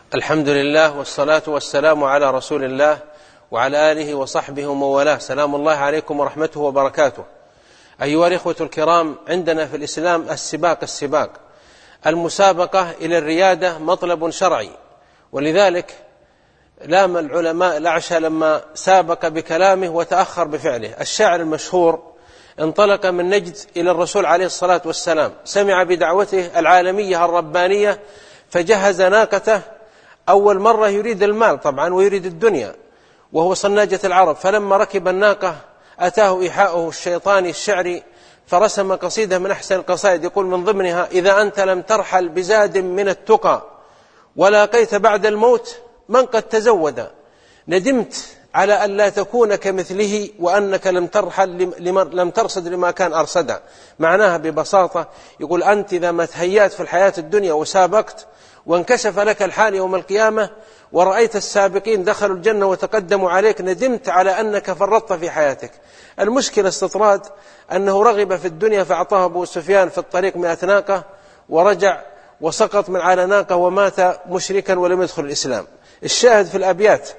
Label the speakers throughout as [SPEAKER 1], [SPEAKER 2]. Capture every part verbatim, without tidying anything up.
[SPEAKER 1] الحمد لله والصلاة والسلام على رسول الله وعلى آله وصحبه وموالاه. سلام الله عليكم ورحمته وبركاته. أيها الإخوة الكرام، عندنا في الإسلام السباق السباق المسابقة إلى الريادة مطلب شرعي، ولذلك لام العلماء الأعشى لما سابق بكلامه وتأخر بفعله. الشاعر المشهور انطلق من نجد إلى الرسول عليه الصلاة والسلام، سمع بدعوته العالمية الربانية فجهز ناقته. أول مرة يريد المال طبعا ويريد الدنيا، وهو صناجة العرب. فلما ركب الناقة أتاه إيحاؤه الشيطاني الشعري فرسم قصيدة من أحسن القصائد، يقول من ضمنها: إذا أنت لم ترحل بزاد من التقى ولاقيت بعد الموت من قد تزود، ندمت على أن لا تكون كمثله وأنك لم ترحل لم ترصد لما كان أرصدا. معناها ببساطة يقول أنت إذا ما تهيأت في الحياة الدنيا وسابقت وانكشف لك الحال يوم القيامة ورأيت السابقين دخلوا الجنة وتقدموا عليك، ندمت على أنك فرطت في حياتك. المشكلة استطراد أنه رغب في الدنيا فأعطاه أبو سفيان في الطريق مئة ناقة ورجع وسقط من على ناقة ومات مشركا ولم يدخل الإسلام. الشاهد في الأبيات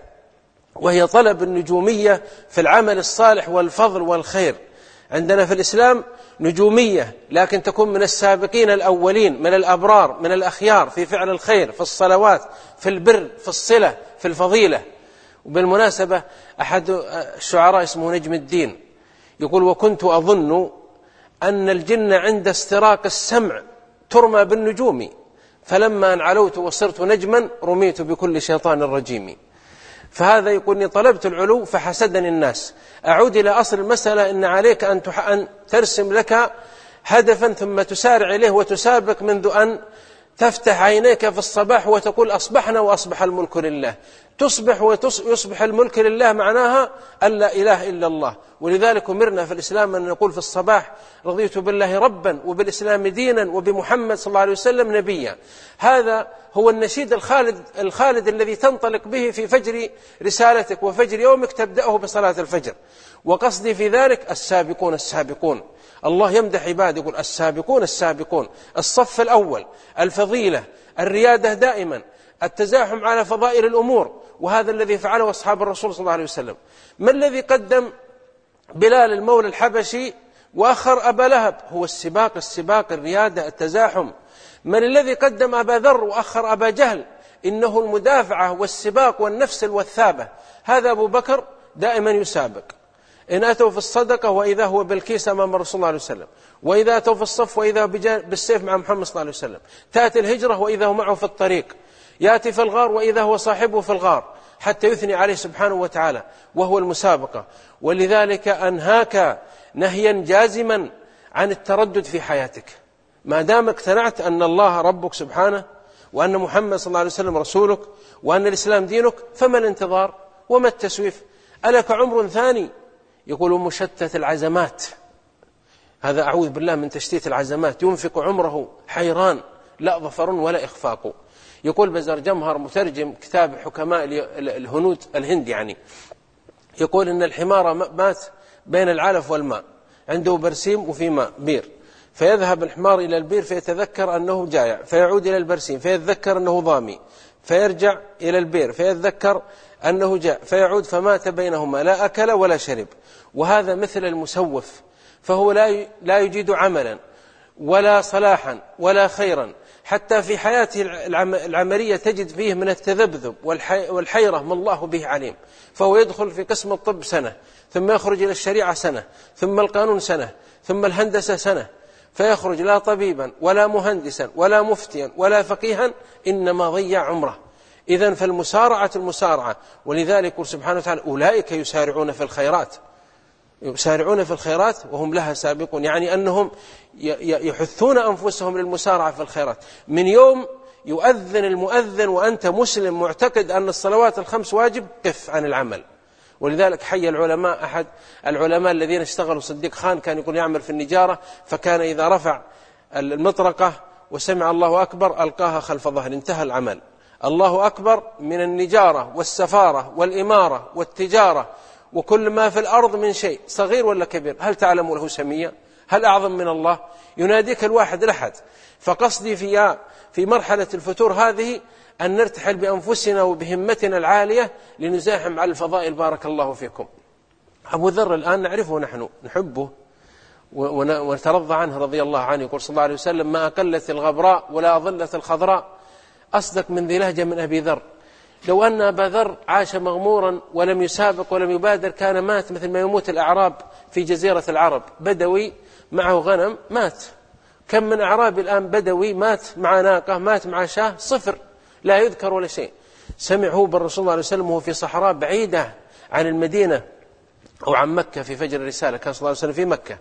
[SPEAKER 1] وهي طلب النجومية في العمل الصالح والفضل والخير. عندنا في الإسلام نجومية، لكن تكون من السابقين الأولين، من الأبرار، من الأخيار في فعل الخير، في الصلوات، في البر، في الصلة، في الفضيلة. وبالمناسبة أحد الشعراء اسمه نجم الدين يقول: وكنت أظن أن الجن عند استراق السمع ترمى بالنجوم، فلما أن علوت وصرت نجما رميت بكل شيطان رجيم. فهذا يقول: طلبت العلو فحسدني الناس. أعود إلى أصل المسألة، إن عليك أن ترسم لك هدفا ثم تسارع إليه وتسابق منذ أن تفتح عينيك في الصباح وتقول أصبحنا وأصبح الملك لله. تصبح ويصبح الملك لله معناها أن لا إله إلا الله. ولذلك أمرنا في الإسلام أن نقول في الصباح: رضيت بالله ربا وبالإسلام دينا وبمحمد صلى الله عليه وسلم نبيا. هذا هو النشيد الخالد, الخالد الذي تنطلق به في فجر رسالتك وفجر يومك، تبدأه بصلاة الفجر. وقصدي في ذلك السابقون السابقون. الله يمدح عباده يقول: السابقون السابقون، الصف الأول، الفضيلة، الريادة دائما، التزاحم على فضائل الأمور. وهذا الذي فعله أصحاب الرسول صلى الله عليه وسلم. ما الذي قدم بلال المولى الحبشي وأخر أبا لهب؟ هو السباق السباق الريادة التزاحم. من الذي قدم أبا ذر وأخر أبا جهل؟ إنه المدافعة والسباق والنفس الوثابة. هذا أبو بكر دائما يسابق. إن أتوا في الصدقة وإذا هو بالكيس أمام الرسول صلى الله عليه وسلم، وإذا أتوا في الصف وإذا بالسيف مع محمد صلى الله عليه وسلم. تأتي الهجرة وإذا هو معه في الطريق، يأتي في الغار وإذا هو صاحبه في الغار، حتى يثني عليه سبحانه وتعالى، وهو المسابقة. ولذلك أنهاك نهيا جازما عن التردد في حياتك. ما دام اقتنعت أن الله ربك سبحانه وأن محمد صلى الله عليه وسلم رسولك وأن الإسلام دينك، فما الانتظار وما التسويف؟ ألك عمر ثاني؟ يقول: مشتت العزمات. هذا أعوذ بالله من تشتيت العزمات. ينفق عمره حيران لا ظفر ولا إخفاق. يقول بزار جمهر مترجم كتاب حكماء الهنود الهند، يعني يقول إن الحمار مات بين العلف والماء، عنده برسيم وفي ماء بير، فيذهب الحمار إلى البير فيتذكر أنه جائع، فيعود إلى البرسيم فيتذكر أنه ضامي، فيرجع إلى البير فيتذكر أنه جاء، فيعود، فمات بينهما، لا أكل ولا شرب. وهذا مثل المسوف، فهو لا يجيد عملا ولا صلاحا ولا خيرا. حتى في حياته العملية تجد فيه من التذبذب والحيرة ما الله به عليم. فهو يدخل في قسم الطب سنة، ثم يخرج إلى الشريعة سنة، ثم القانون سنة، ثم الهندسة سنة، فيخرج لا طبيبا ولا مهندسا ولا مفتيا ولا فقيها، إنما ضيع عمره. إذن فالمسارعة المسارعة. ولذلك يقول سبحانه وتعالى: أولئك يسارعون في الخيرات، يسارعون في الخيرات وهم لها سابقون، يعني أنهم يحثون أنفسهم للمسارعة في الخيرات. من يوم يؤذن المؤذن وأنت مسلم معتقد أن الصلوات الخمس واجب، قف عن العمل. ولذلك حي العلماء، أحد العلماء الذين اشتغلوا، صديق خان، كان يقول يعمل في النجارة، فكان إذا رفع المطرقة وسمع الله أكبر ألقاها خلف ظهر، انتهى العمل. الله أكبر من النجارة والسفارة والإمارة والتجارة وكل ما في الأرض من شيء صغير ولا كبير، هل تعلم له سمية؟ هل أعظم من الله؟ يناديك الواحد الأحد. فقصدي في في مرحلة الفتور هذه أن نرتحل بأنفسنا وبهمتنا العالية لنزاحم على الفضائل بارك الله فيكم. أبو ذر الآن نعرفه، نحن نحبه ونترضى عنه رضي الله عنه. يقول صلى الله عليه وسلم: ما أقلت الغبراء ولا أظلت الخضراء أصدق من ذي لهجة من أبي ذر. لو أن أبا ذر عاش مغمورا ولم يسابق ولم يبادر كان مات مثل ما يموت الأعراب في جزيرة العرب، بدوي معه غنم مات. كم من أعرابي الآن بدوي مات مع ناقة، مات مع شاه، صفر، لا يذكر ولا شيء. سمعه بالرسول صلى الله عليه وسلم وهو في صحراء بعيدة عن المدينة أو عن مكة في فجر الرسالة، كان صلى الله عليه وسلم في مكة،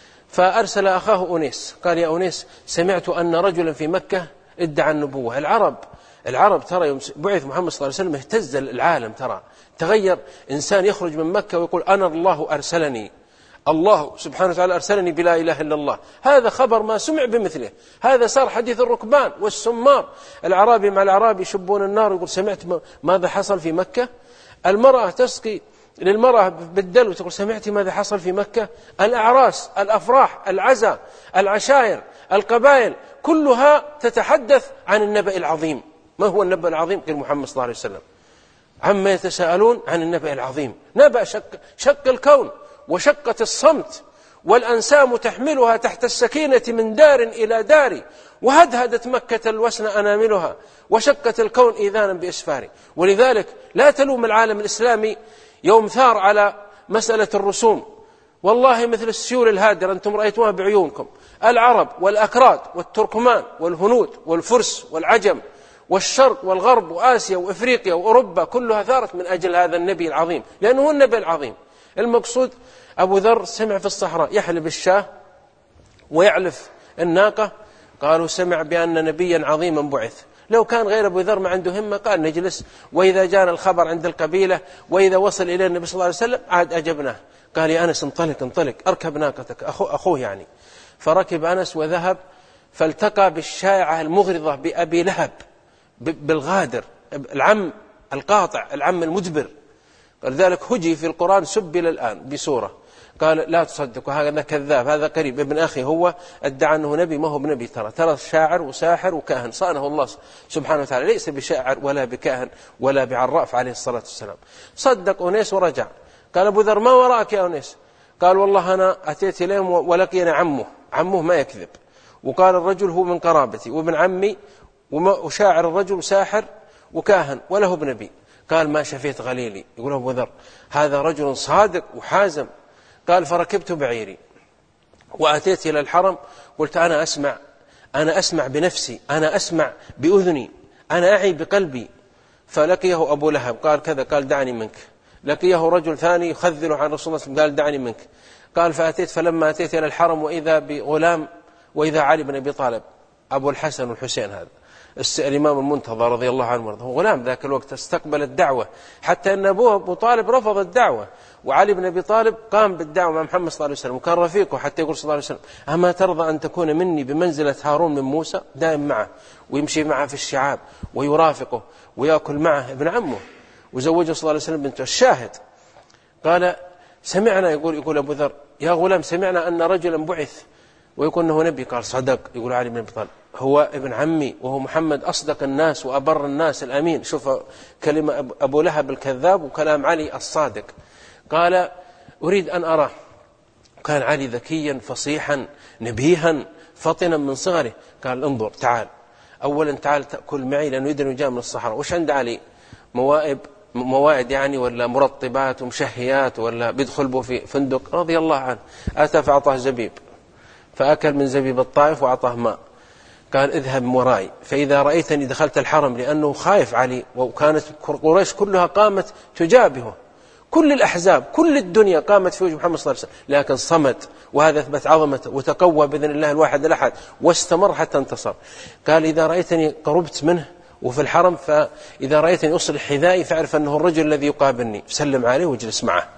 [SPEAKER 1] فأرسل أخاه أنيس قال: يا أنيس، سمعت أن رجلا في مكة ادعى النبوة. العرب العرب ترى يوم بعث محمد صلى الله عليه وسلم اهتز العالم، ترى تغير. إنسان يخرج من مكة ويقول: أنا الله أرسلني، الله سبحانه وتعالى أرسلني بلا إله إلا الله. هذا خبر ما سمع بمثله، هذا صار حديث الركبان والسمار. الأعرابي مع الأعرابي يشبون النار، يقول: سمعت ماذا حصل في مكة؟ المرأة تسقي للمرأة بالدلو تقول: سمعت ماذا حصل في مكة؟ الأعراس، الأفراح، العزاء، العشائر، القبائل، كلها تتحدث عن النبأ العظيم. ما هو النبأ العظيم؟ قال محمد صلى الله عليه وسلم: عما يتساءلون عن النبأ العظيم. نبأ شق, شق الكون وشقة الصمت، والأنسام تحملها تحت السكينة من دار إلى دار، وهدهدت مكة الوسن أناملها، وشقت الكون إذانا بإسفار. ولذلك لا تلوم العالم الإسلامي يوم ثار على مسألة الرسوم، والله مثل السيول الهادرة أنتم رأيتوها بعيونكم. العرب والأكراد والتركمان والهنود والفرس والعجم والشرق والغرب وآسيا وإفريقيا وأوروبا كلها ثارت من أجل هذا النبي العظيم، لأنه هو النبي العظيم. المقصود أبو ذر سمع في الصحراء يحلب الشاه ويعلف الناقة، قالوا: سمع بأن نبيا عظيما بعث. لو كان غير أبو ذر ما عنده همة قال: نجلس، وإذا جاءنا الخبر عند القبيلة وإذا وصل إلى النبي صلى الله عليه وسلم عاد أجبناه. قال: يا أنس، انطلق انطلق، أركب ناقتك، أخو أخوه يعني. فركب أنس وذهب، فالتقى بالشائعة المغرضة بأبي لهب بالغادر، العم القاطع، العم المدبر. لذلك هجي في القرآن سب إلى الآن بسورة. قال: لا تصدق، هذا كذاب، هذا قريب ابن أخي، هو ادعى أنه نبي، ما هو بنبي، ترى ترى شاعر وساحر وكاهن، صانه الله سبحانه وتعالى، ليس بشاعر ولا بكاهن ولا بعراف عليه الصلاة والسلام. صدق أنيس ورجع. قال أبو ذر: ما وراءك يا أنيس؟ قال: والله أنا أتيت إليهم ولقينا عمه، عمه ما يكذب، وقال الرجل هو من قرابتي وابن عمي، وشاعر الرجل ساحر وكاهن وله بنبي. قال: ما شفيت غليلي. يقول أبو ذر: هذا رجل صادق وحازم. قال: فركبت بعيري وأتيت إلى الحرم، قلت: أنا أسمع، أنا أسمع بنفسي، أنا أسمع بأذني، أنا أعي بقلبي. فلقيه أبو لهب قال كذا، قال: دعني منك. لقيه رجل ثاني يخذل عن رسول الله صلى الله عليه وسلم، قال: دعني منك. قال: فأتيت، فلما أتيت إلى الحرم وإذا بغلام، وإذا علي بن أبي طالب أبو الحسن والحسين، هذا الإمام المنتظر رضي الله عنه وارضاه، غلام ذاك الوقت استقبل الدعوة، حتى أن أبوه أبو طالب رفض الدعوة، وعلي بن أبي طالب قام بالدعوة مع محمد صلى الله عليه وسلم، وكان رفيقه، حتى يقول صلى الله عليه وسلم: أما ترضى أن تكون مني بمنزلة هارون من موسى؟ دائم معه ويمشي معه في الشعاب ويرافقه ويأكل معه، ابن عمه، وزوجه صلى الله عليه وسلم بنته. الشاهد قال: سمعنا، يقول يقول أبو ذر: يا غلام، سمعنا أن رجلا بعث ويقول أنه نبي. قال: صدق. يقول علي بن أبي طالب: هو ابن عمي، وهو محمد أصدق الناس وأبر الناس الأمين. شوف كلمة أبو لهب الكذاب وكلام علي الصادق. قال: أريد أن أراه. كان علي ذكيا فصيحا نبيها فطنا من صغره. قال: انظر، تعال أولا، تعال تأكل معي، لأنه يدري جاء من الصحراء. وش عند علي؟ موائب موائد يعني، ولا مرطبات ومشهيات، ولا بيدخل به في فندق؟ رضي الله عنه. أتى فأعطاه زبيب، فأكل من زبيب الطائف وأعطاه ماء. قال: اذهب من ورائي، فإذا رأيتني دخلت الحرم، لأنه خايف علي، وكانت قريش كلها قامت تجابهه، كل الأحزاب، كل الدنيا قامت في وجه محمد صلى الله عليه وسلم، لكن صمد، وهذا أثبت عظمته وتقوى بإذن الله الواحد الأحد، واستمر حتى انتصر. قال: إذا رأيتني قربت منه وفي الحرم، فإذا رأيتني أصلح حذائي فاعرف أنه الرجل الذي يقابلني، سلم عليه واجلس معه.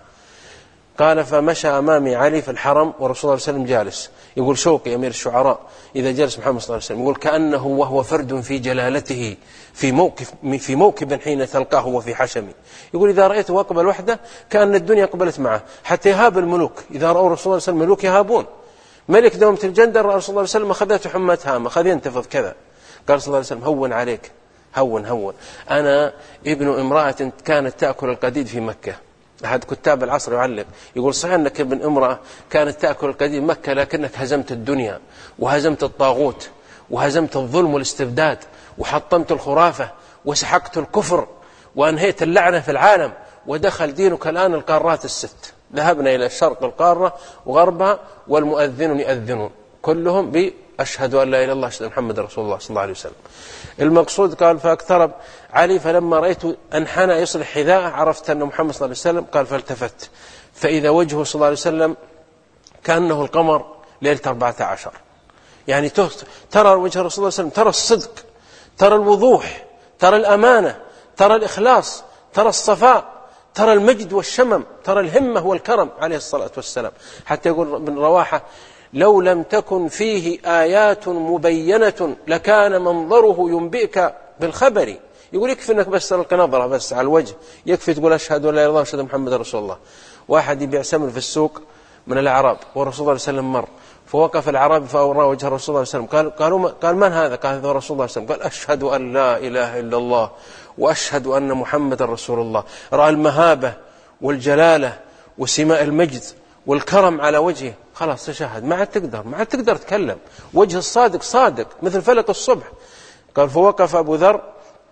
[SPEAKER 1] قال: فمشى أمامي علي في الحرم ورسول الله صلى الله عليه وسلم جالس. يقول شوقي أمير الشعراء إذا جلس محمد صلى الله عليه وسلم، يقول: كأنه وهو فرد في جلالته في موقف في موكب حين تلقاه وفي حشمي. يقول: إذا رأيته أقبل وحده كأن الدنيا قبلت معه، حتى يهاب الملوك، إذا رأوا رسول الله صلى الله عليه وسلم ملوك يهابون. ملك دومة الجندر رأى رسول الله صلى الله عليه وسلم أخذته حمة هامة، أخذ ينتفض كذا. قال صلى الله عليه وسلم: هون عليك، هون هون. أنا ابن امرأة كانت تأكل القديد في مكة. أحد كتاب العصر يعلق يقول صحيح أنك ابن امرأة كانت تأكل القديد في مكة، لكنك هزمت الدنيا وهزمت الطاغوت وهزمت الظلم والاستبداد وحطمت الخرافة وسحقت الكفر وأنهيت اللعنة في العالم، ودخل دينك الآن القارات الست. ذهبنا إلى شرق القارة وغربها والمؤذنون يؤذنون كلهم بأشهد أن لا إله إلا الله أشهد محمد رسول الله صلى الله عليه وسلم. المقصود قال فاقترب علي فلما رأيت أنحنى يصلح حذاءه عرفت أن محمد صلى الله عليه وسلم. قال فالتفت فإذا وجهه صلى الله عليه وسلم كأنه القمر ليلة أربعة عشر. يعني ترى وجه الرسول صلى الله عليه وسلم، ترى الصدق، ترى الوضوح، ترى الأمانة، ترى الإخلاص، ترى الصفاء، ترى المجد والشمم، ترى الهمة والكرم عليه الصلاة والسلام. حتى يقول ابن رواحة لو لم تكن فيه آيات مبينة لكان منظره ينبئك بالخبر. يقول يكفي أنك بس تلقى نظرة بس على الوجه، يكفي تقول أشهد أن لا إله إلا الله أشهد محمد رسول الله. واحد يبيع سمن في السوق من الأعراب والرسول صلى الله عليه وسلم مر، فوقف الأعرابي فأورى وجه الرسول صلى الله عليه وسلم. قال قالوا قال من هذا؟ قال هذا رسول الله صلى الله عليه وسلم. قال أشهد أن لا إله إلا الله وأشهد أن محمد رسول الله. رأى المهابة والجلالة وسماء المجد والكرم على وجهه، خلاص تشهد، ما عاد تقدر ما عاد تقدر تكلم، وجه الصادق صادق مثل فلك الصبح. قال فوقف أبو ذر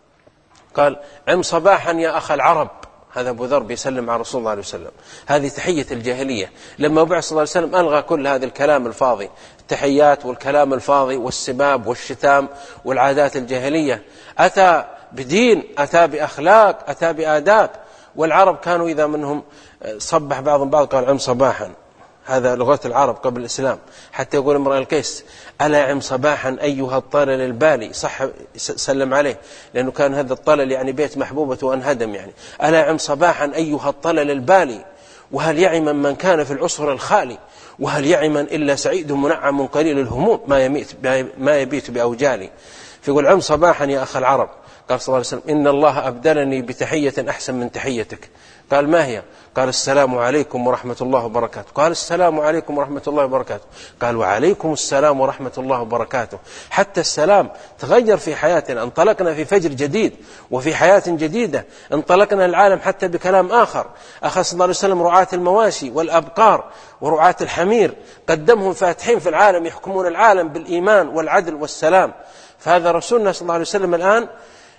[SPEAKER 1] قال عم صباحا يا أخ العرب. هذا أبو ذر بيسلم على رسول الله عليه وسلم. هذه تحية الجاهلية. لما بعث صلى الله عليه وسلم ألغى كل هذا الكلام الفاضي، التحيات والكلام الفاضي والسباب والشتام والعادات الجاهلية. أتى بدين، أتى بأخلاق، أتى بآداب. والعرب كانوا إذا منهم صبح بعضهم بعض قال عم صباحا، هذا لغة العرب قبل الإسلام. حتى يقول امرأ الكيس ألا عم صباحا أيها الطلل البالي، صح سلم عليه لأنه كان هذا الطلل يعني بيت محبوبة وانهدم. يعني ألا عم صباحا أيها الطلل البالي، وهل يعمن من كان في العصر الخالي، وهل يعمن إلا سعيد منعم قليل الهموم ما يميت ما يبيت بأوجالي. فيقول عم صباحا يا أخ العرب. قال صلى الله عليه وسلم إن الله أبدلني بتحية أحسن من تحيتك. قال ما هي؟ قال السلام عليكم ورحمة الله وبركاته. قال السلام عليكم ورحمة الله وبركاته. قال وعليكم السلام ورحمة الله وبركاته. حتى السلام تغير في حياتنا، انطلقنا في فجر جديد وفي حياة جديدة، انطلقنا العالم حتى بكلام آخر. أخذ صلى الله عليه وسلم رعاة المواشي والأبقار ورعاة الحمير، قدمهم فاتحين في العالم يحكمون العالم بالإيمان والعدل والسلام. فهذا رسولنا صلى الله عليه وسلم الآن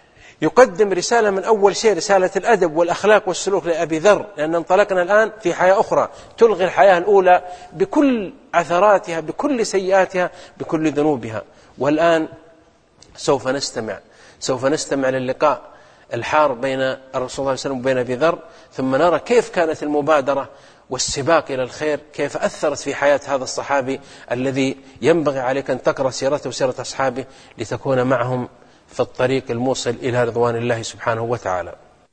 [SPEAKER 1] يقدم رسالة من أول شيء، رسالة الأدب والأخلاق والسلوك لأبي ذر، لأن انطلقنا الآن في حياة أخرى تلغي الحياة الأولى بكل عثراتها، بكل سيئاتها، بكل ذنوبها. والآن سوف نستمع سوف نستمع للقاء الحار بين الرسول صلى الله عليه وسلم وبين أبي ذر، ثم نرى كيف كانت المبادرة والسباق إلى الخير، كيف أثرت في حياة هذا الصحابي الذي ينبغي عليك أن تقرأ سيرته وسيرة أصحابه لتكون معهم في الطريق الموصل إلى رضوان الله سبحانه وتعالى.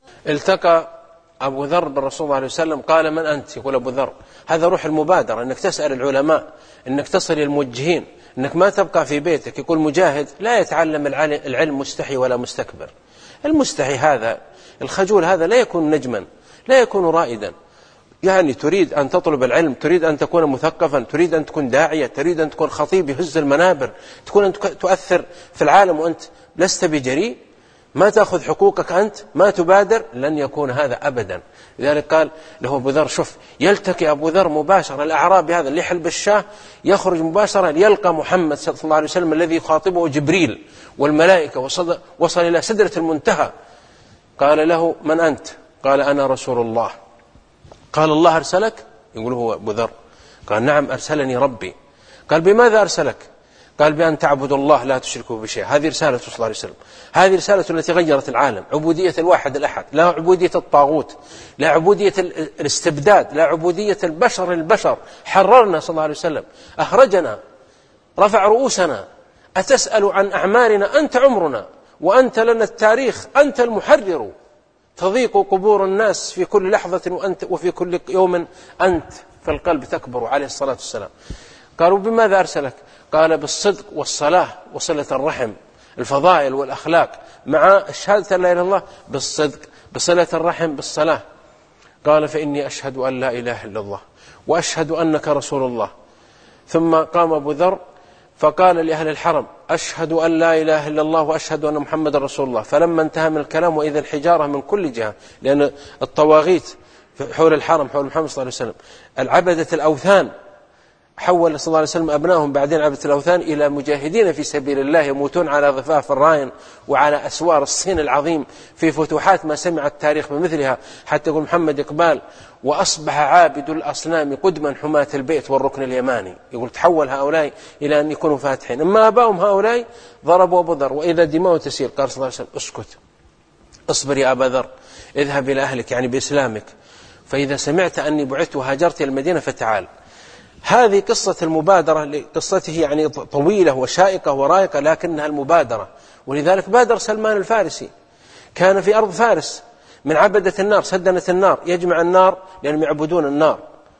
[SPEAKER 1] التقى أبو ذر بالرسول صلى الله عليه وسلم. قال من أنت؟ يقول أبو ذر. هذا روح المبادرة، أنك تسأل العلماء، أنك تصل الموجهين، أنك ما تبقى في بيتك. يقول مجاهد لا يتعلم العلم مستحي ولا مستكبر. المستحي هذا الخجول هذا لا يكون نجما، لا يكون رائدا. يعني تريد أن تطلب العلم، تريد أن تكون مثقفا، تريد أن تكون داعية، تريد أن تكون خطيب يهز المنابر، تكون أن تؤثر في العالم وأنت لست بجريء، ما تأخذ حقوقك أنت، ما تبادر، لن يكون هذا أبدا. لذلك قال له أبو ذر شوف، يلتقي أبو ذر مباشرة الأعرابي هذا اللي يحلب الشاه، يخرج مباشرة يلقى محمد صلى الله عليه وسلم الذي يخاطبه جبريل والملائكة، وصل, وصل إلى سدرة المنتهى. قال له من أنت؟ قال أنا رسول الله. قال الله أرسلك؟ يقول هو أبو ذر. قال نعم أرسلني ربي. قال بماذا أرسلك؟ قال بأن تعبد الله لا تشركوا بشيء. هذه رسالة صلى الله عليه وسلم، هذه رسالة التي غيرت العالم، عبودية الواحد الأحد، لا عبودية الطاغوت، لا عبودية الاستبداد، لا عبودية البشر البشر. حررنا صلى الله عليه وسلم، أخرجنا، رفع رؤوسنا. أتسأل عن أعمارنا؟ أنت عمرنا وأنت لنا التاريخ، أنت المحرر. تضيق قبور الناس في كل لحظة وأنت وفي كل يوم أنت في القلب تكبر عليه الصلاة والسلام. قالوا بماذا أرسلك؟ قال بالصدق والصلاة وصلة الرحم، الفضائل والأخلاق مع الشهادة لا إله إلا الله، بالصدق بصلة الرحم بالصلاة. قال فإني أشهد أن لا إله إلا الله وأشهد أنك رسول الله. ثم قام أبو ذر فقال لأهل الحرم: أشهد أن لا إله إلا الله وأشهد أن محمد رسول الله. فلما انتهى من الكلام وإذا الحجارة من كل جهة، لأن الطواغيت حول الحرم حول محمد صلى الله عليه وسلم العبدة الأوثان، حول صلى الله عليه وسلم أبنائهم بعدين عبدة الأوثان إلى مجاهدين في سبيل الله يموتون على ضفاف الراين وعلى أسوار الصين العظيم في فتوحات ما سمع التاريخ بمثلها، حتى يقول محمد إقبال: وأصبح عابد الأصنام قدما حماة البيت والركن اليماني. يقول تحول هؤلاء إلى أن يكونوا فاتحين. أما أباهم هؤلاء ضربوا أبو ذر وإذا دماء تسير. قال صلى الله عليه وسلم: اسكت، اصبر يا أبا ذر، اذهب إلى أهلك، يعني بإسلامك، فإذا سمعت أني بعثت وهاجرت إلى المدينة فتعال. هذه قصة المبادرة، قصته يعني طويلة وشائقة ورائقة، لكنها المبادرة. ولذلك بادر سلمان الفارسي، كان في أرض فارس من عبدة النار، سدنة النار، يجمع النار لأنهم يعبدون النار.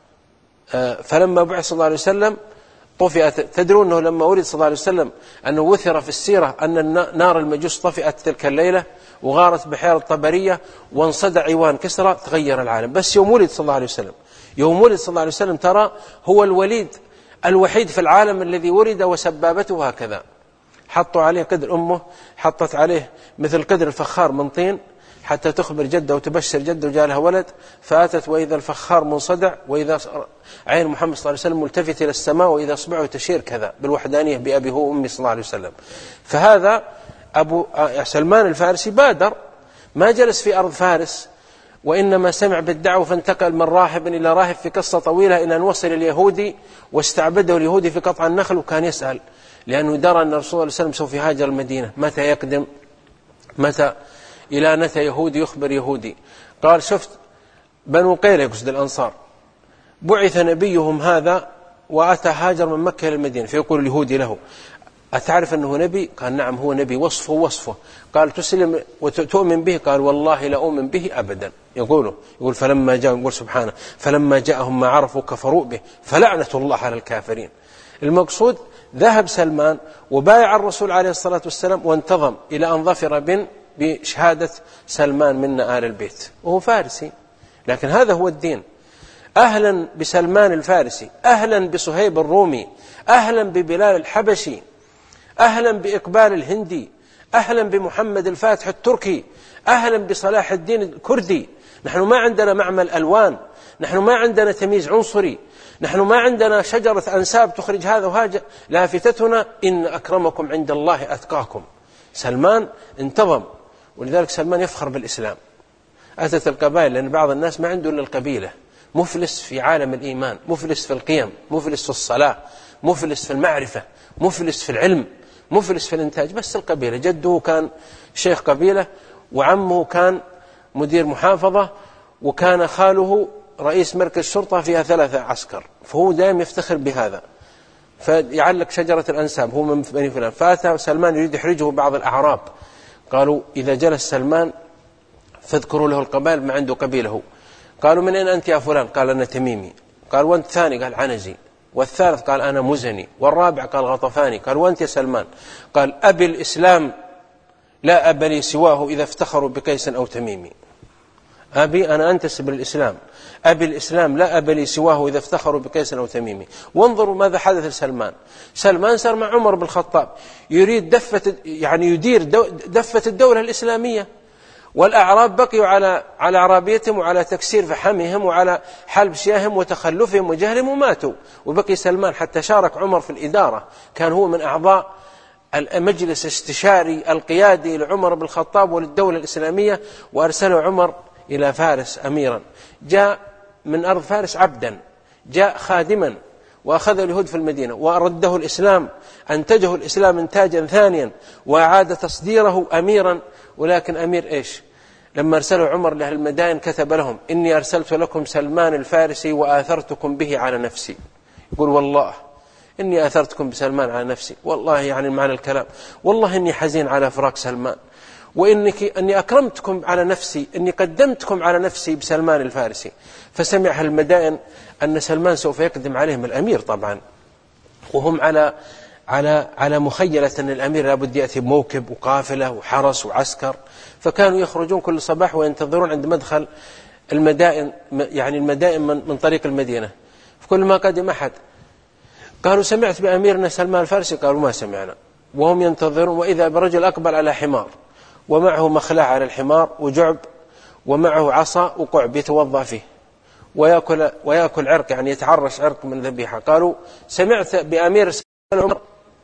[SPEAKER 1] فلما بعث صلى الله عليه وسلم طفئت. تدرون أنه لما ولد صلى الله عليه وسلم أنه وثر في السيرة أن نار المجوس طفئت تلك الليلة وغارت بحيرة طبرية وانصدع عوان كسرى، تغير العالم. بس يوم ولد صلى الله عليه وسلم، يوم ولد صلى الله عليه وسلم ترى هو الوليد الوحيد في العالم الذي ولد وسبابته هكذا، حطوا عليه قدر أمه، حطت عليه مثل قدر الفخار من طين حتى تخبر جده وتبشر جده وجاء لها ولد، فأتت وإذا الفخار منصدع، وإذا عين محمد صلى الله عليه وسلم ملتفت إلى السماء، وإذا أصبعه تشير كذا بالوحدانية بأبي هو أمي صلى الله عليه وسلم. فهذا أبو سلمان الفارسي بادر، ما جلس في أرض فارس، وإنما سمع بالدعوة فانتقل من راهب إلى راهب في قصة طويلة إلى أن وصل اليهودي واستعبده اليهودي في قطع النخل. وكان يسأل لأنه درى أن الرسول صلى الله عليه وسلم سوف يهاجر المدينة، متى يقدم، متى، إلى متى يهودي يخبر يهودي. قال: شفت بنو قيلة، يقصد الأنصار، بعث نبيهم هذا وأتى هاجر من مكة إلى المدينة، فيقول اليهودي له: أتعرف أنه نبي؟ قال: نعم هو نبي، وصفه وصفه. قال: تسلم وتؤمن به؟ قال: والله لا أؤمن به أبدا. يقوله يقول فلما جاء، يقول سبحانه: فلما جاءهم ما عرفوا كفروا به فلعنة الله على الكافرين. المقصود ذهب سلمان وبايع الرسول عليه الصلاة والسلام وانتظم إلى أن ظفر بن بشهادة سلمان منا آل البيت، وهو فارسي، لكن هذا هو الدين. أهلا بسلمان الفارسي، أهلا بصهيب الرومي، أهلا ببلال الحبشي، أهلا بإقبال الهندي، أهلا بمحمد الفاتح التركي، أهلا بصلاح الدين الكردي. نحن ما عندنا معمل ألوان، نحن ما عندنا تمييز عنصري، نحن ما عندنا شجرة أنساب تخرج هذا وهذا. لافتتنا إن أكرمكم عند الله أتقاكم. سلمان انتظم، ولذلك سلمان يفخر بالإسلام. أتت القبائل، لأن بعض الناس ما عنده إلا القبيلة، مفلس في عالم الإيمان، مفلس في القيم، مفلس في الصلاة، مفلس في المعرفة، مفلس في العلم، مفلس في الإنتاج، بس القبيلة. جده كان شيخ قبيلة، وعمه كان مدير محافظة، وكان خاله رئيس مركز شرطة فيها ثلاثة عسكر، فهو دائما يفتخر بهذا، فيعلق شجرة الأنساب، هو من بني فلان. فأتى سلمان يريد يحرجه بعض الأعراب، قالوا: إذا جلس سلمان فاذكروا له القبائل ما عنده قبيله. قالوا: من أين أنت يا فلان؟ قال: أنا تميمي. قال: وأنت ثاني؟ قال: عنزي. والثالث قال: أنا مزني. والرابع قال: غطفاني. قال: وأنت يا سلمان؟ قال: أبي الإسلام لا أب لي سواه إذا افتخروا بقيس أو تميمي. أبي أنا أنتسب للإسلام، أبي الإسلام لا أب لي سواه إذا افتخروا بقيس أو تميمي. وانظروا ماذا حدث لسلمان. سلمان صار مع عمر بن الخطاب يريد دفة، يعني يدير دفة الدولة الإسلامية، والأعراب بقيوا على على عربيتهم وعلى تكسير فحمهم وعلى حلب شياهم وتخلفهم وجهلهم وماتوا، وبقي سلمان حتى شارك عمر في الإدارة، كان هو من أعضاء المجلس الاستشاري القيادي لعمر بن الخطاب وللدولة الإسلامية، وأرسله عمر إلى فارس أميرا. جاء من أرض فارس عبدا، جاء خادما، وأخذ اليهود في المدينة، وأرده الإسلام، أنتجه الإسلام إنتاجا ثانيا، وأعاد تصديره أميرا. ولكن أمير إيش؟ لما أرسله عمر لأهل المدائن كتب لهم: إني أرسلت لكم سلمان الفارسي وآثرتكم به على نفسي. يقول: والله إني آثرتكم بسلمان على نفسي، والله يعني معنى الكلام، والله إني حزين على فراق سلمان، وإنك أني أكرمتكم على نفسي، إني قدمتكم على نفسي بسلمان الفارسي. فسمع أهل المدائن أن سلمان سوف يقدم عليهم الأمير طبعا، وهم على على على مخيلة أن الأمير لابد يأتي بموكب وقافلة وحرس وعسكر، فكانوا يخرجون كل صباح وينتظرون عند مدخل المدائن، يعني المدائن من, من طريق المدينة. فكل ما قدم أحد قالوا سمعت بأميرنا سلمان الفارسي؟ قالوا ما سمعنا. وهم ينتظرون، وإذا برجل أقبل على حمار ومعه مخلاع على الحمار وجعب ومعه عصا وقعب يتوضأ فيه ويأكل, ويأكل عرق، يعني يتعرش عرق من ذبيحة. قالوا سمعت بأمير عمر؟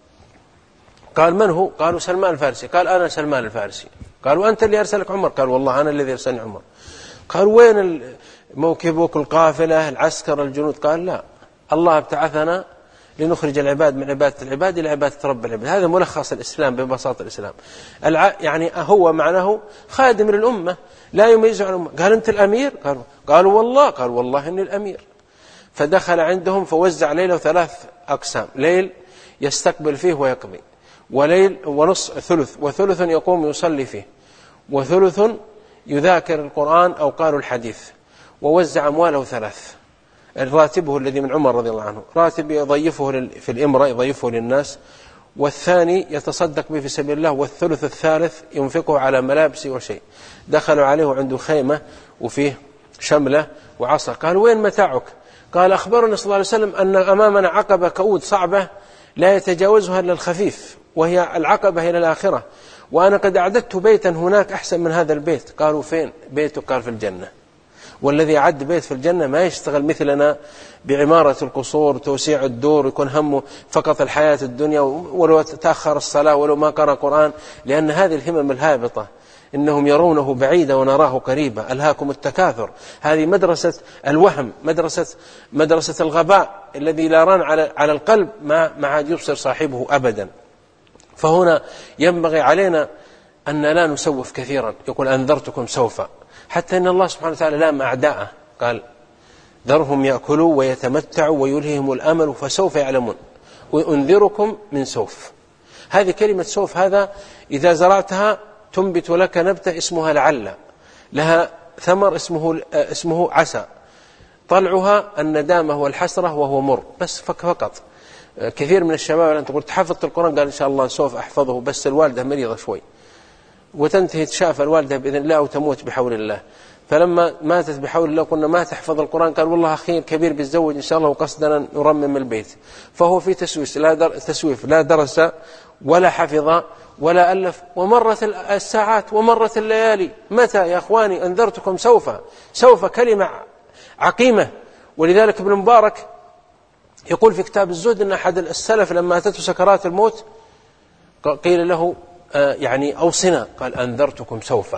[SPEAKER 1] قال من هو؟ قالوا سلمان الفارسي. قال أنا سلمان الفارسي. قالوا أنت اللي أرسلك عمر؟ قال والله أنا الذي أرسلني عمر. قالوا وين موكبك القافلة العسكر الجنود؟ قال لا، الله ابتعثنا لنخرج العباد من عبادة العباد إلى عبادة رب العباد. هذا ملخص الإسلام ببساطة الإسلام. الع... يعني هو معناه خادم للأمة لا يميز عن الأمة. قال أنت الأمير؟ قالوا قالوا والله. قال والله إني الأمير. فدخل عندهم فوزع ليله ثلاث أقسام: ليل يستقبل فيه ويقضي، وليل ونص ثلث، وثلث يقوم يصلي فيه، وثلث يذاكر القرآن أو قالوا الحديث. ووزع أمواله ثلاث: راتبه الذي من عمر رضي الله عنه، راتب يضيفه في الإمرة يضيفه للناس، والثاني يتصدق به في سبيل الله، والثلث الثالث ينفقه على ملابسه وشيء. دخلوا عليه عنده خيمة وفيه شملة وعصا. قال وين متاعك؟ قال أخبرنا صلى الله عليه وسلم أن أمامنا عقبة كؤود صعبة لا يتجاوزها إلا الخفيف، وهي العقبة إلى الآخرة، وأنا قد أعددت بيتا هناك أحسن من هذا البيت. قالوا فين بيتك؟ قال في الجنة. والذي أعد بيت في الجنة ما يشتغل مثلنا بعمارة القصور توسيع الدور، يكون همه فقط الحياة الدنيا، ولو تأخر الصلاة ولو ما قرأ قرآن، لأن هذه الهمم الهابطة إنهم يرونه بعيدا ونراه قريبا. ألهاكم التكاثر، هذه مدرسة الوهم، مدرسة مدرسة الغباء الذي لا ران على على القلب ما ما عاد يبصر صاحبه أبدا. فهنا ينبغي علينا أن لا نسوف كثيرا. يقول أنذرتكم سوف، حتى إن الله سبحانه وتعالى لام أعداءه، قال ذرهم يأكلوا ويتمتعوا ويلههم الأمل فسوف يعلمون، وأنذركم من سوف. هذه كلمة سوف، هذا إذا زرعتها تنبت لك نبتة اسمها لعل، لها ثمر اسمه اسمه عسى، طلعها الندامة والحسرة وهو مر، بس فقط. كثير من الشباب أنت قلت حفظت القرآن؟ قال إن شاء الله سوف أحفظه، بس الوالدة مريضة شوي، وتنتهي تشاف الوالدة بإذن الله وتموت بحول الله. فلما ماتت بحول الله قلنا ما تحفظ القرآن؟ قال والله أخي كبير بيتزوج إن شاء الله وقصدنا نرمم البيت. فهو في تسويف لا, در تسويف لا درس ولا حفظ ولا ألف، ومرت الساعات ومرت الليالي. متى يا أخواني؟ أنذرتكم سوف. سوف كلمة عقيمة. ولذلك ابن مبارك يقول في كتاب الزهد أن أحد السلف لما أتته سكرات الموت قيل له يعني أوصنا، قال أنذرتكم سوف.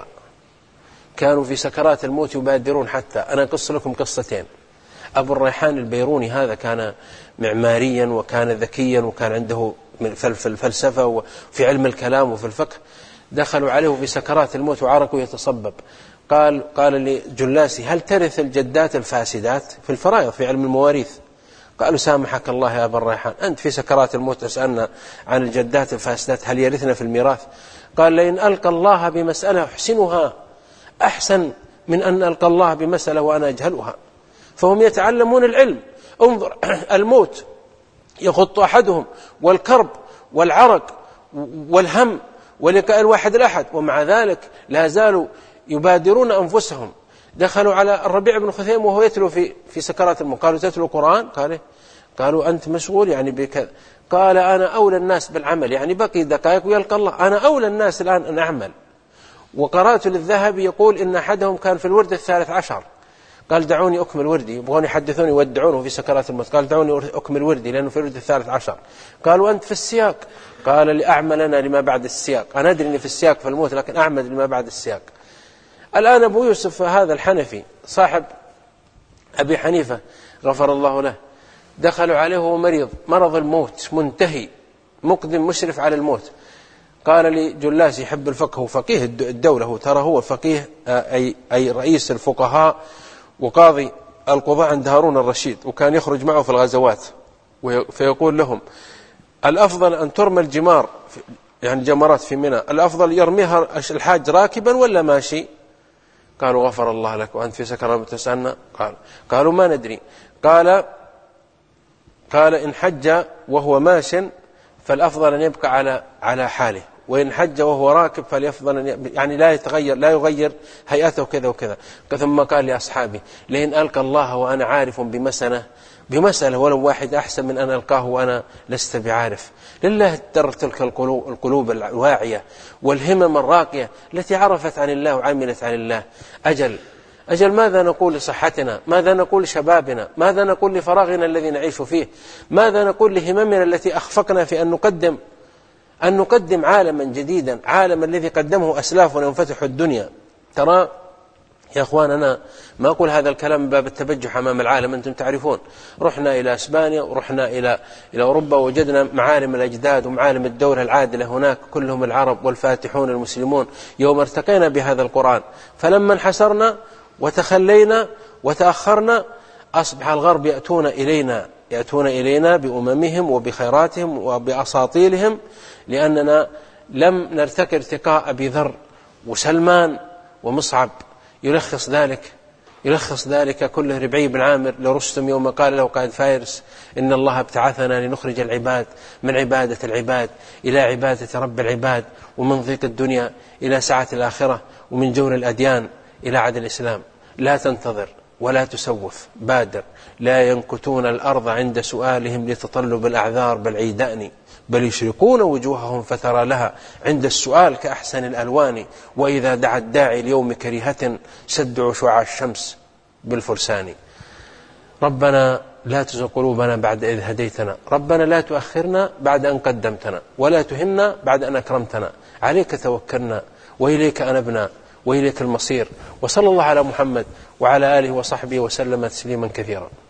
[SPEAKER 1] كانوا في سكرات الموت يبادرون. حتى أنا أقص لكم قصتين. أبو الريحان البيروني هذا كان معماريا وكان ذكيا وكان عنده في الفلسفة وفي علم الكلام وفي الفقه. دخلوا عليه في سكرات الموت وعرقه يتصبب. قال قال لجلاسي هل ترث الجدات الفاسدات في الفرائض في علم المواريث؟ قالوا سامحك الله يا أبا الريحان، أنت في سكرات الموت تسألنا عن الجدات الفاسدات هل يرثنا في الميراث؟ قال لئن ألقى الله بمسألة أحسنها أحسن من أن ألقى الله بمسألة وأنا أجهلها. فهم يتعلمون العلم. انظر الموت يخط أحدهم والكرب والعرق والهم ولقاء الواحد الأحد، ومع ذلك لا زالوا يبادرون أنفسهم. دخلوا على الربيع بن خثيم وهو يتلو في في سكرات الموت. قالوا تتلو القرآن؟ قال قالوا أنت مشغول يعني بكذا. قال أنا أولى الناس بالعمل، يعني بقي دقائق ويلقى الله، أنا أولى الناس الآن أن أعمل. وقرأت للذهبي يقول إن أحدهم كان في الورد الثالث عشر، قال دعوني أكمل وردي، يبغون يحدثوني يودعونه في سكرات الموت، قال دعوني أكمل وردي لأنه في الورد الثالث عشر. قالوا أنت في السياق؟ قال لأعمل أنا لما بعد السياق، أنا أدري أني في السياق في الموت لكن أعمل لما بعد السياق. الآن أبو يوسف هذا الحنفي صاحب أبي حنيفة غفر الله له، دخلوا عليه وهو مريض مرض الموت منتهي مقدم مشرف على الموت. قال لي جلاس يحب الفقه وفقيه الدولة، ترى هو فقيه أي, أي رئيس الفقهاء وقاضي القضاء عند هارون الرشيد، وكان يخرج معه في الغزوات فيقول لهم الأفضل أن ترمى الجمار يعني جمرات في منى، الأفضل يرميها الحاج راكبا ولا ماشي؟ قالوا غفر الله لك وأنت في سكرات تسألنا؟ قال قالوا ما ندري. قال قال إن حج وهو ماش فالأفضل أن يبقى على على حاله وإن حج وهو راكب فليفضل يعني لا يتغير لا يغير هيئته كذا وكذا. ثم قال لأصحابه لئن ألقى الله وأنا عارف بمسألة بمسألة ولو واحد أحسن من أن ألقاه وأنا لست بعارف. لله در تلك القلوب الواعية والهمم الراقية التي عرفت عن الله وعملت عن الله. أجل أجل ماذا نقول لصحتنا؟ ماذا نقول لشبابنا؟ ماذا نقول لفراغنا الذي نعيش فيه؟ ماذا نقول لهممنا التي أخفقنا في أن نقدم أن نقدم عالما جديدا، عالم الذي قدمه أسلافنا وفتحوا الدنيا. ترى يا أخوان، أنا ما أقول هذا الكلام من باب التبجح أمام العالم، أنتم تعرفون رحنا إلى إسبانيا ورحنا إلى إلى أوروبا وجدنا معالم الأجداد ومعالم الدولة العادلة هناك كلهم العرب والفاتحون المسلمون. يوم ارتقينا بهذا القرآن فلما انحسرنا وتخلينا وتأخرنا أصبح الغرب يأتون إلينا يأتون إلينا بأممهم وبخيراتهم وبأساطيلهم، لأننا لم نرتقي ارتقاء أبي ذر وسلمان ومصعب. يلخص ذلك يلخص ذلك كله ربعي بن عامر لرستم يوم قال له قائد فارس إن الله ابتعثنا لنخرج العباد من عبادة العباد إلى عبادة رب العباد، ومن ضيق الدنيا إلى سعة الآخرة، ومن جور الأديان إلى عدل الإسلام. لا تنتظر ولا تسوف، بادر. لا ينكتون الأرض عند سؤالهم لتطلب الأعذار بل عيدأني، بل يشرقون وجوههم فترى لها عند السؤال كأحسن الألوان، وإذا دعا الداعي اليوم كريهة سدعوا شعاع الشمس بالفرسان. ربنا لا تزغ قلوبنا بعد إذ هديتنا، ربنا لا تؤخرنا بعد أن قدمتنا، ولا تهنا بعد أن أكرمتنا. عليك توكلنا وإليك أنبنا وإليك المصير. وصلى الله على محمد وعلى آله وصحبه وسلم تسليما كثيرا.